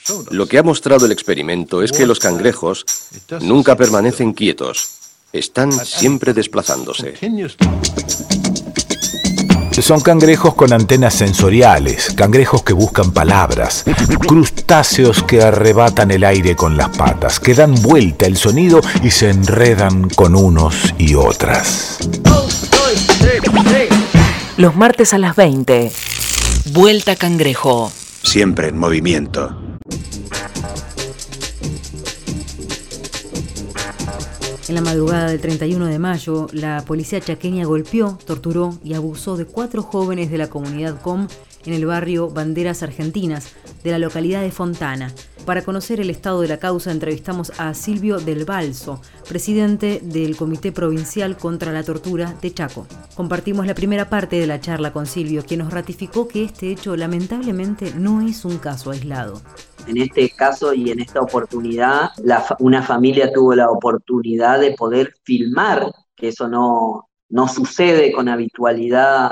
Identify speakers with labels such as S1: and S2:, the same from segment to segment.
S1: Lo que ha mostrado el experimento es que los cangrejos nunca permanecen quietos, están siempre desplazándose.
S2: Son cangrejos con antenas sensoriales, cangrejos que buscan palabras, crustáceos que arrebatan el aire con las patas, que dan vuelta el sonido y se enredan con unos y otras.
S3: Los martes a las 20. Vuelta Cangrejo.
S4: Siempre en movimiento.
S5: En la madrugada del 31 de mayo, la policía chaqueña golpeó, torturó y abusó de 4 jóvenes de la comunidad COM en el barrio Banderas Argentinas, de la localidad de Fontana. Para conocer el estado de la causa, entrevistamos a Silvio Del Balso, presidente del Comité Provincial contra la Tortura de Chaco. Compartimos la primera parte de la charla con Silvio, quien nos ratificó que este hecho lamentablemente no es un caso aislado.
S6: En este caso y en esta oportunidad, una familia tuvo la oportunidad de poder filmar, que eso no sucede con habitualidad,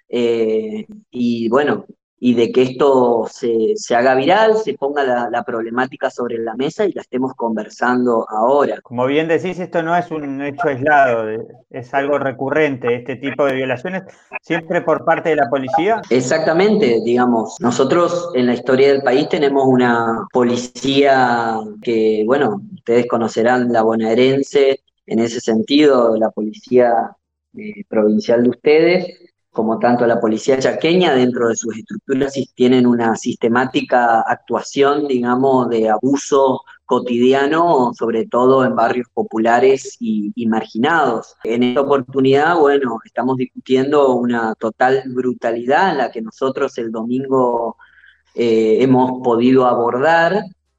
S6: y bueno, y de que esto se haga viral, se ponga la problemática sobre la mesa y la estemos conversando ahora.
S7: Como bien decís, esto no es un hecho aislado, es algo recurrente, este tipo de violaciones, siempre por parte de la policía.
S6: Exactamente, digamos, nosotros en la historia del país tenemos una policía que, bueno, ustedes conocerán la bonaerense, en ese sentido, la policía provincial de ustedes, como tanto la policía chaqueña, dentro de sus estructuras tienen una sistemática actuación, digamos, de abuso cotidiano, sobre todo en barrios populares y marginados. En esta oportunidad, bueno, estamos discutiendo una total brutalidad en la que nosotros el domingo hemos podido abordar,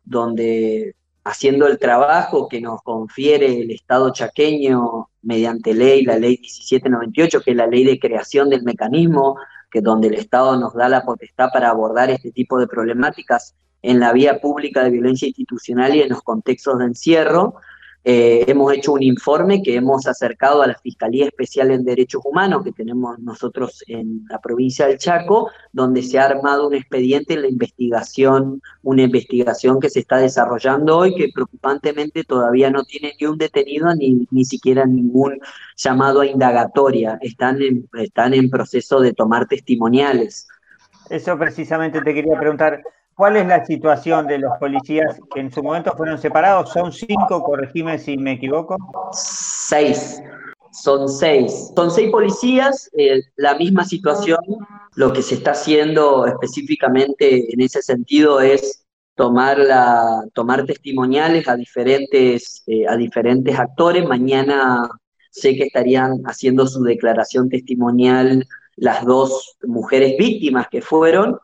S6: donde haciendo el trabajo que nos confiere el Estado chaqueño mediante ley, la ley 1798, que es la ley de creación del mecanismo, que donde el Estado nos da la potestad para abordar este tipo de problemáticas en la vía pública de violencia institucional y en los contextos de encierro. Hemos hecho un informe que hemos acercado a la Fiscalía Especial en Derechos Humanos que tenemos nosotros en la provincia del Chaco, donde se ha armado un expediente en la investigación, una investigación que se está desarrollando hoy, que preocupantemente todavía no tiene ni un detenido ni siquiera ningún llamado a indagatoria. Están en proceso de tomar testimoniales.
S7: Eso precisamente te quería preguntar. ¿Cuál es la situación de los policías que en su momento fueron separados? ¿Son 5? Corregime si me equivoco.
S6: 6. Son 6. Son 6 policías, la misma situación. Lo que se está haciendo específicamente en ese sentido es tomar testimoniales a diferentes actores. Mañana sé que estarían haciendo su declaración testimonial las 2 mujeres víctimas que fueron.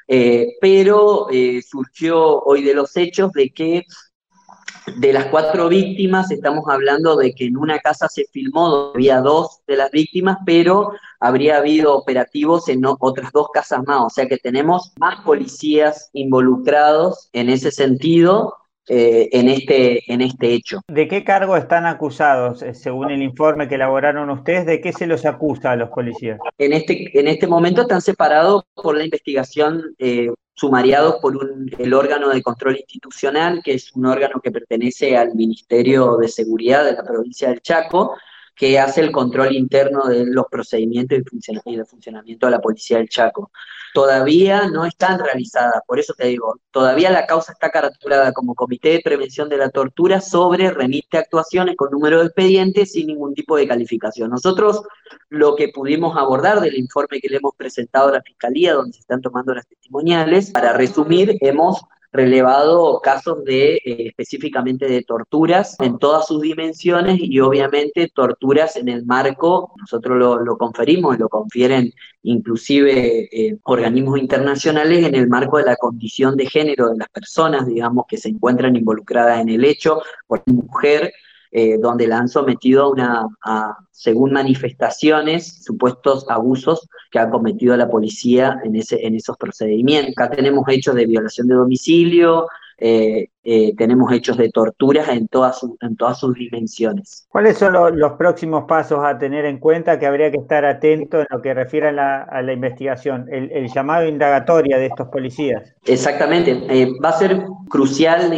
S6: Pero surgió hoy de los hechos de que de las 4 víctimas estamos hablando de que en una casa se filmó donde había 2 de las víctimas, pero habría habido operativos en otras 2 casas más, o sea que tenemos más policías involucrados en ese sentido. En este hecho.
S7: ¿De qué cargo están acusados, según el informe que elaboraron ustedes? ¿De qué se los acusa a los policías?
S6: En este momento están separados por la investigación, sumariados por el órgano de control institucional, que es un órgano que pertenece al Ministerio de Seguridad de la provincia del Chaco, que hace el control interno de los procedimientos y de funcionamiento de la policía del Chaco. Todavía no están realizadas, por eso te digo, todavía la causa está caracterizada como Comité de Prevención de la Tortura remite actuaciones con número de expedientes sin ningún tipo de calificación. Nosotros lo que pudimos abordar del informe que le hemos presentado a la Fiscalía, donde se están tomando las testimoniales, para resumir, hemos relevado casos específicamente de torturas en todas sus dimensiones y obviamente torturas en el marco, nosotros lo conferimos, lo confieren inclusive organismos internacionales en el marco de la condición de género de las personas, digamos, que se encuentran involucradas en el hecho, por mujer, donde la han sometido según manifestaciones, supuestos abusos que ha cometido la policía en esos procedimientos. Acá tenemos hechos de violación de domicilio, tenemos hechos de torturas en todas sus dimensiones.
S7: ¿Cuáles son los próximos pasos a tener en cuenta que habría que estar atento en lo que refiere a la investigación, el llamado indagatoria de estos policías?
S6: Exactamente, va a ser crucial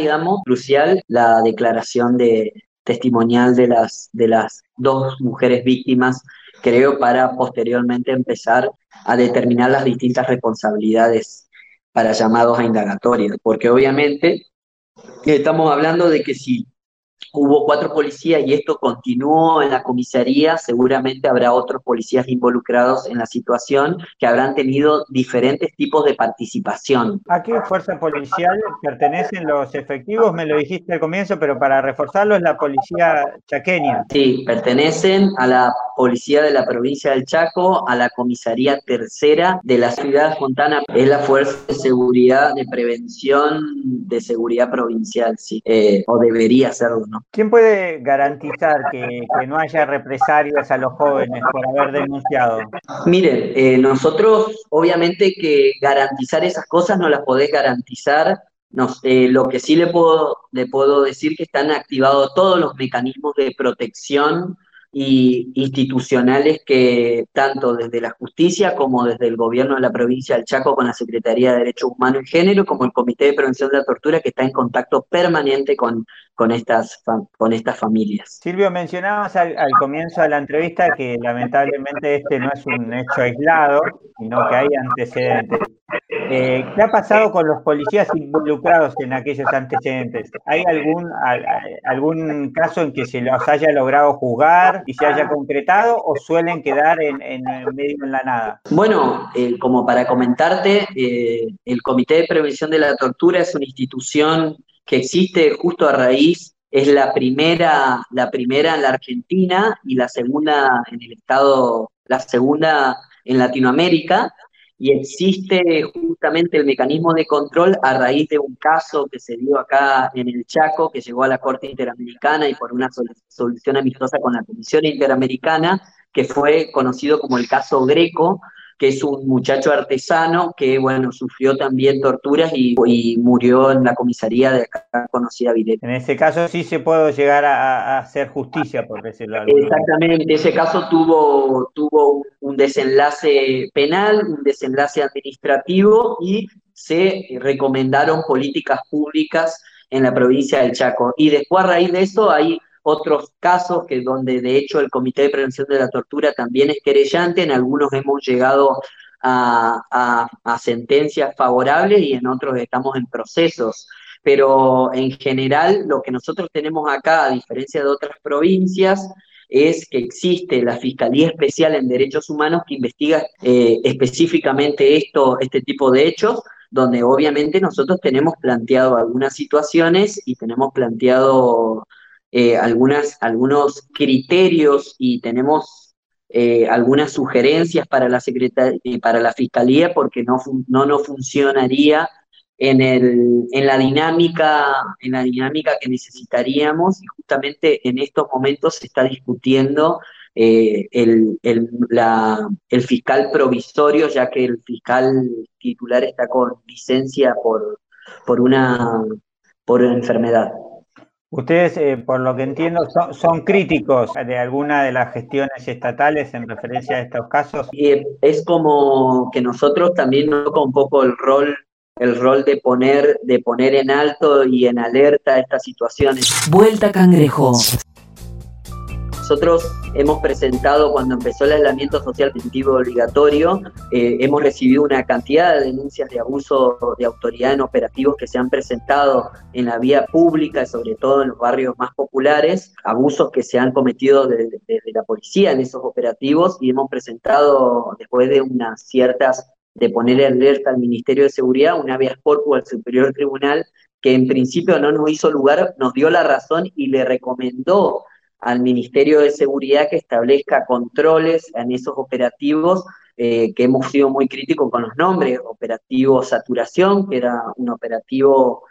S6: la declaración testimonial de las dos mujeres víctimas, creo, para posteriormente empezar a determinar las distintas responsabilidades para llamados a indagatoria, porque obviamente estamos hablando de que si hubo 4 policías y esto continuó en la comisaría, seguramente habrá otros policías involucrados en la situación que habrán tenido diferentes tipos de participación.
S7: ¿A qué fuerza policial pertenecen los efectivos? Me lo dijiste al comienzo, pero para reforzarlo es la policía chaqueña.
S6: Sí, pertenecen a la policía de la provincia del Chaco, a la comisaría tercera de la ciudad de Fontana. Es la fuerza de seguridad, de prevención de seguridad provincial, sí, o debería serlo, ¿no?
S7: ¿Quién puede garantizar que no haya represalias a los jóvenes por haber denunciado?
S6: Miren, nosotros obviamente que garantizar esas cosas no las podés garantizar. Lo que sí le puedo decir que están activados todos los mecanismos de protección y institucionales que tanto desde la justicia como desde el gobierno de la provincia del Chaco con la Secretaría de Derechos Humanos y Género, como el Comité de Prevención de la Tortura, que está en contacto permanente con estas familias.
S7: Silvio, mencionabas al comienzo de la entrevista que lamentablemente este no es un hecho aislado, sino que hay antecedentes. ¿Qué ha pasado con los policías involucrados en aquellos antecedentes? ¿Hay algún caso en que se los haya logrado juzgar y se haya concretado o suelen quedar en medio en la nada?
S6: Bueno, como para comentarte, el Comité de Prevención de la Tortura es una institución que existe justo a raíz, es la primera en la Argentina y la segunda en el estado, la segunda en Latinoamérica, y existe justamente el mecanismo de control a raíz de un caso que se dio acá en el Chaco, que llegó a la Corte Interamericana y por una solución amistosa con la Comisión Interamericana, que fue conocido como el caso Greco, que es un muchacho artesano que, bueno, sufrió también torturas y murió en la comisaría de acá conocida Vilet.
S7: En ese caso sí se puede llegar a hacer justicia, por decirlo de alguna manera.
S6: Exactamente, ese caso tuvo un desenlace penal, un desenlace administrativo y se recomendaron políticas públicas en la provincia del Chaco. Y después a raíz de eso hay otros casos que donde de hecho el Comité de Prevención de la Tortura también es querellante, en algunos hemos llegado a sentencias favorables y en otros estamos en procesos. Pero en general lo que nosotros tenemos acá, a diferencia de otras provincias, es que existe la Fiscalía Especial en Derechos Humanos que investiga específicamente este tipo de hechos, donde obviamente nosotros tenemos planteado algunas situaciones y tenemos planteado algunos criterios y tenemos algunas sugerencias para la Fiscalía, porque no nos funcionaría en la dinámica que necesitaríamos, y justamente en estos momentos se está discutiendo el fiscal provisorio, ya que el fiscal titular está con licencia por enfermedad.
S7: Ustedes, por lo que entiendo, son críticos de alguna de las gestiones estatales en referencia a estos casos.
S6: Es como que nosotros también nos toca un poco el rol de poner en alto y en alerta estas situaciones.
S3: Vuelta Cangrejo.
S6: Nosotros hemos presentado, cuando empezó el aislamiento social preventivo obligatorio, hemos recibido una cantidad de denuncias de abuso de autoridad en operativos que se han presentado en la vía pública, y sobre todo en los barrios más populares, abusos que se han cometido desde la policía en esos operativos, y hemos presentado, después de de poner en alerta al Ministerio de Seguridad, un habeas corpus al Superior Tribunal, que en principio no nos hizo lugar, nos dio la razón y le recomendó al Ministerio de Seguridad que establezca controles en esos operativos, que hemos sido muy críticos con los nombres: operativo Saturación, que era un operativo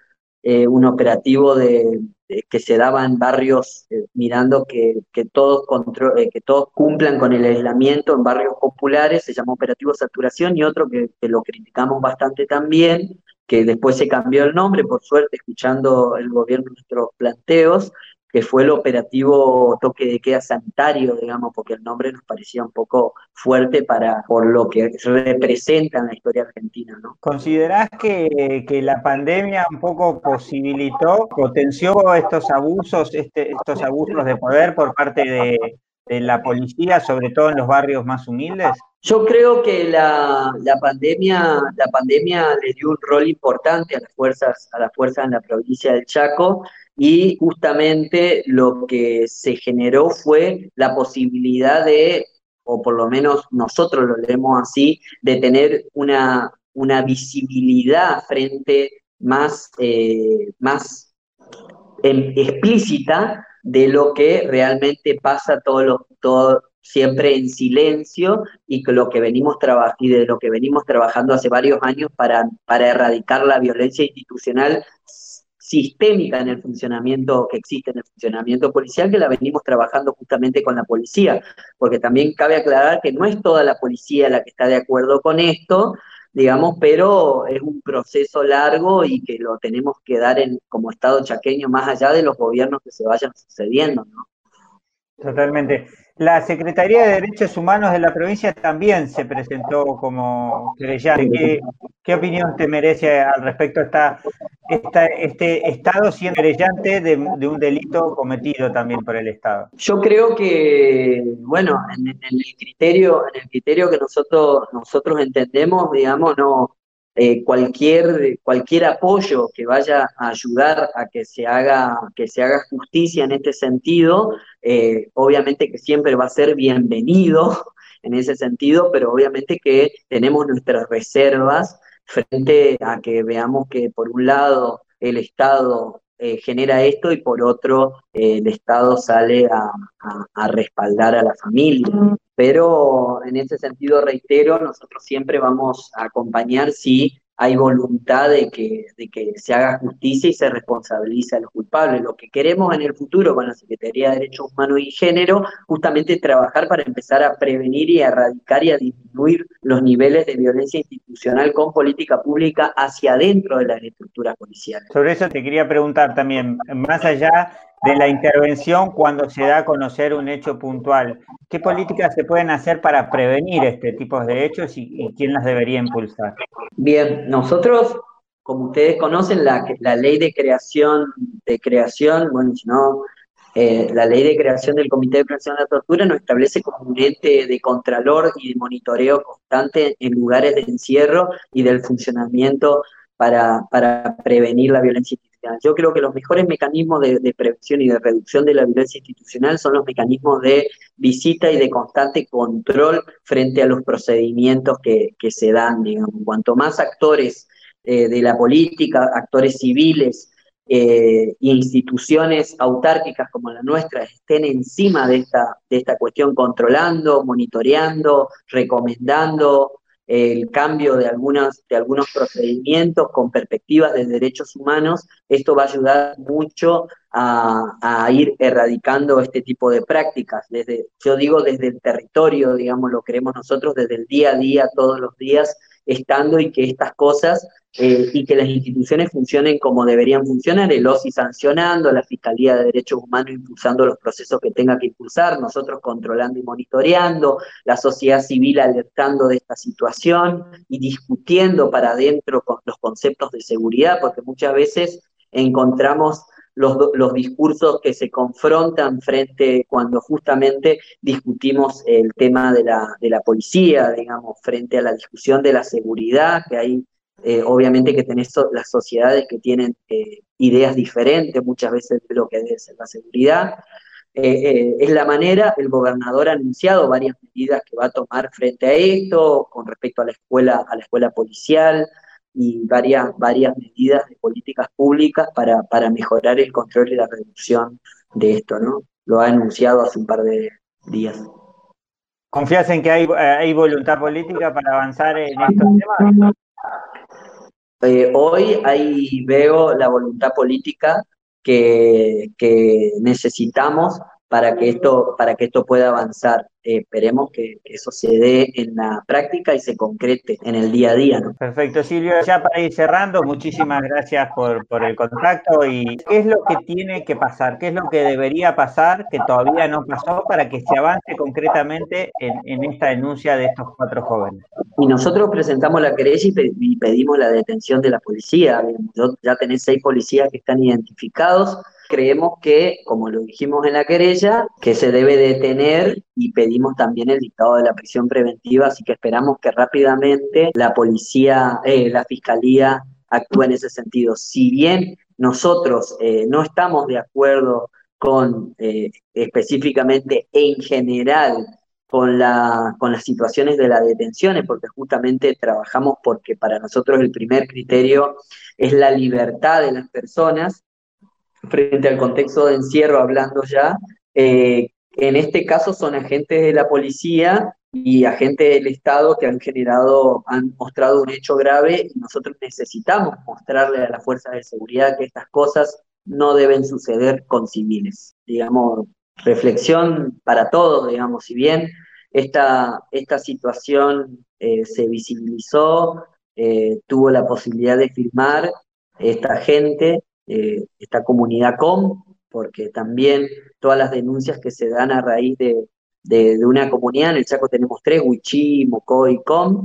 S6: que se daba en barrios mirando que todos cumplan con el aislamiento en barrios populares, se llama operativo Saturación, y otro que lo criticamos bastante también, que después se cambió el nombre, por suerte, escuchando el gobierno nuestros planteos, que fue el operativo toque de queda sanitario, digamos, porque el nombre nos parecía un poco fuerte por lo que representa en la historia argentina, ¿no?
S7: ¿Considerás que la pandemia un poco potenció estos abusos, estos abusos de poder por parte de la policía, sobre todo en los barrios más humildes?
S6: Yo creo que la pandemia le dio un rol importante a las fuerzas en la provincia del Chaco, y justamente lo que se generó fue la posibilidad de, o por lo menos nosotros lo leemos así, de tener una visibilidad frente más explícita de lo que realmente pasa siempre en silencio, y de lo que venimos trabajando hace varios años para erradicar la violencia institucional sistémica en el funcionamiento que existe en el funcionamiento policial, que la venimos trabajando justamente con la policía, porque también cabe aclarar que no es toda la policía la que está de acuerdo con esto, digamos, pero es un proceso largo y que lo tenemos que dar como Estado chaqueño, más allá de los gobiernos que se vayan sucediendo, ¿no?
S7: Totalmente. La Secretaría de Derechos Humanos de la provincia también se presentó como querellante. ¿Qué opinión te merece al respecto este Estado siendo querellante de un delito cometido también por el Estado?
S6: Yo creo que, bueno, en el criterio que nosotros entendemos, digamos, no, cualquier apoyo que vaya a ayudar a que se haga justicia en este sentido, obviamente que siempre va a ser bienvenido en ese sentido, pero obviamente que tenemos nuestras reservas frente a que veamos que por un lado el Estado genera esto, y por otro el Estado sale a respaldar a la familia. Pero en ese sentido, reitero, nosotros siempre vamos a acompañar si hay voluntad de que se haga justicia y se responsabilice a los culpables. Lo que queremos en el futuro con la Secretaría de Derechos Humanos y Género, justamente es trabajar para empezar a prevenir y a erradicar y a disminuir los niveles de violencia institucional con política pública hacia adentro de las estructuras policiales.
S7: Sobre eso te quería preguntar también, más allá de la intervención cuando se da a conocer un hecho puntual, ¿qué políticas se pueden hacer para prevenir este tipo de hechos y quién las debería impulsar?
S6: Bien, nosotros, como ustedes conocen, la ley de creación, bueno, si no, la ley de creación del Comité de Prevención de la Tortura nos establece como un ente de contralor y de monitoreo constante en lugares de encierro y del funcionamiento para prevenir la violencia institucional. Yo creo que los mejores mecanismos de prevención y de reducción de la violencia institucional son los mecanismos de visita y de constante control frente a los procedimientos que se dan, digamos. Cuanto más actores de la política, actores civiles, instituciones autárquicas como la nuestra estén encima de esta cuestión, controlando, monitoreando, recomendando el cambio de algunos procedimientos con perspectivas de derechos humanos, esto va a ayudar mucho a ir erradicando este tipo de prácticas. Yo digo desde el territorio, digamos, lo creemos nosotros, desde el día a día, todos los días, estando, y que estas cosas y que las instituciones funcionen como deberían funcionar, el OSI sancionando, la Fiscalía de Derechos Humanos impulsando los procesos que tenga que impulsar, nosotros controlando y monitoreando, la sociedad civil alertando de esta situación y discutiendo para adentro con los conceptos de seguridad, porque muchas veces encontramos los discursos que se confrontan cuando justamente discutimos el tema de la policía, digamos, frente a la discusión de la seguridad, que hay obviamente que tenés las sociedades que tienen ideas diferentes muchas veces de lo que debe ser la seguridad. Es la manera, el gobernador ha anunciado varias medidas que va a tomar frente a esto, con respecto a la escuela policial, y varias medidas de políticas públicas para mejorar el control y la reducción de esto, ¿no? Lo ha anunciado hace un par de días.
S7: ¿Confías en que hay voluntad política para avanzar en estos temas?
S6: Hoy ahí veo la voluntad política que necesitamos para que esto pueda avanzar. Esperemos que eso se dé en la práctica y se concrete en el día a día, ¿no?
S7: Perfecto, Silvio. Ya para ir cerrando, muchísimas gracias por el contacto. ¿Y qué es lo que tiene que pasar? ¿Qué es lo que debería pasar que todavía no pasó para que se avance concretamente en esta denuncia de estos 4 jóvenes?
S6: Y nosotros presentamos la querella y pedimos la detención de la policía. Ya tenés 6 policías que están identificados. Creemos que, como lo dijimos en la querella, que se debe detener y pedimos también el dictado de la prisión preventiva, así que esperamos que rápidamente la policía, la fiscalía actúe en ese sentido. Si bien nosotros no estamos de acuerdo con específicamente en general con las situaciones de las detenciones, porque justamente trabajamos porque para nosotros el primer criterio es la libertad de las personas, frente al contexto de encierro hablando ya, en este caso son agentes de la policía y agentes del Estado que han mostrado un hecho grave y nosotros necesitamos mostrarle a las fuerzas de seguridad que estas cosas no deben suceder con civiles. Digamos, reflexión para todos, digamos, si bien esta situación se visibilizó, tuvo la posibilidad de firmar esta gente, esta comunidad COM, porque también todas las denuncias que se dan a raíz de una comunidad, en el Chaco tenemos 3, Huichí, Mocoy y COM,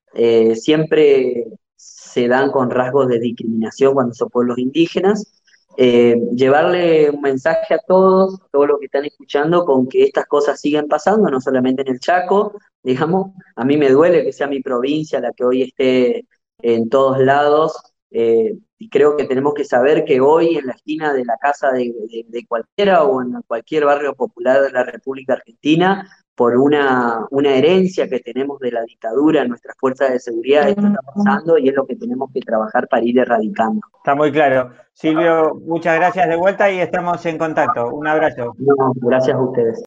S6: siempre se dan con rasgos de discriminación cuando son pueblos indígenas. Llevarle un mensaje a todos los que están escuchando, con que estas cosas siguen pasando, no solamente en el Chaco, digamos, a mí me duele que sea mi provincia la que hoy esté en todos lados, y creo que tenemos que saber que hoy en la esquina de la casa de cualquiera o en cualquier barrio popular de la República Argentina, por una herencia que tenemos de la dictadura en nuestras fuerzas de seguridad, esto está pasando y es lo que tenemos que trabajar para ir erradicando.
S7: Está muy claro. Silvio, muchas gracias de vuelta y estamos en contacto. Un abrazo.
S6: No, gracias a ustedes.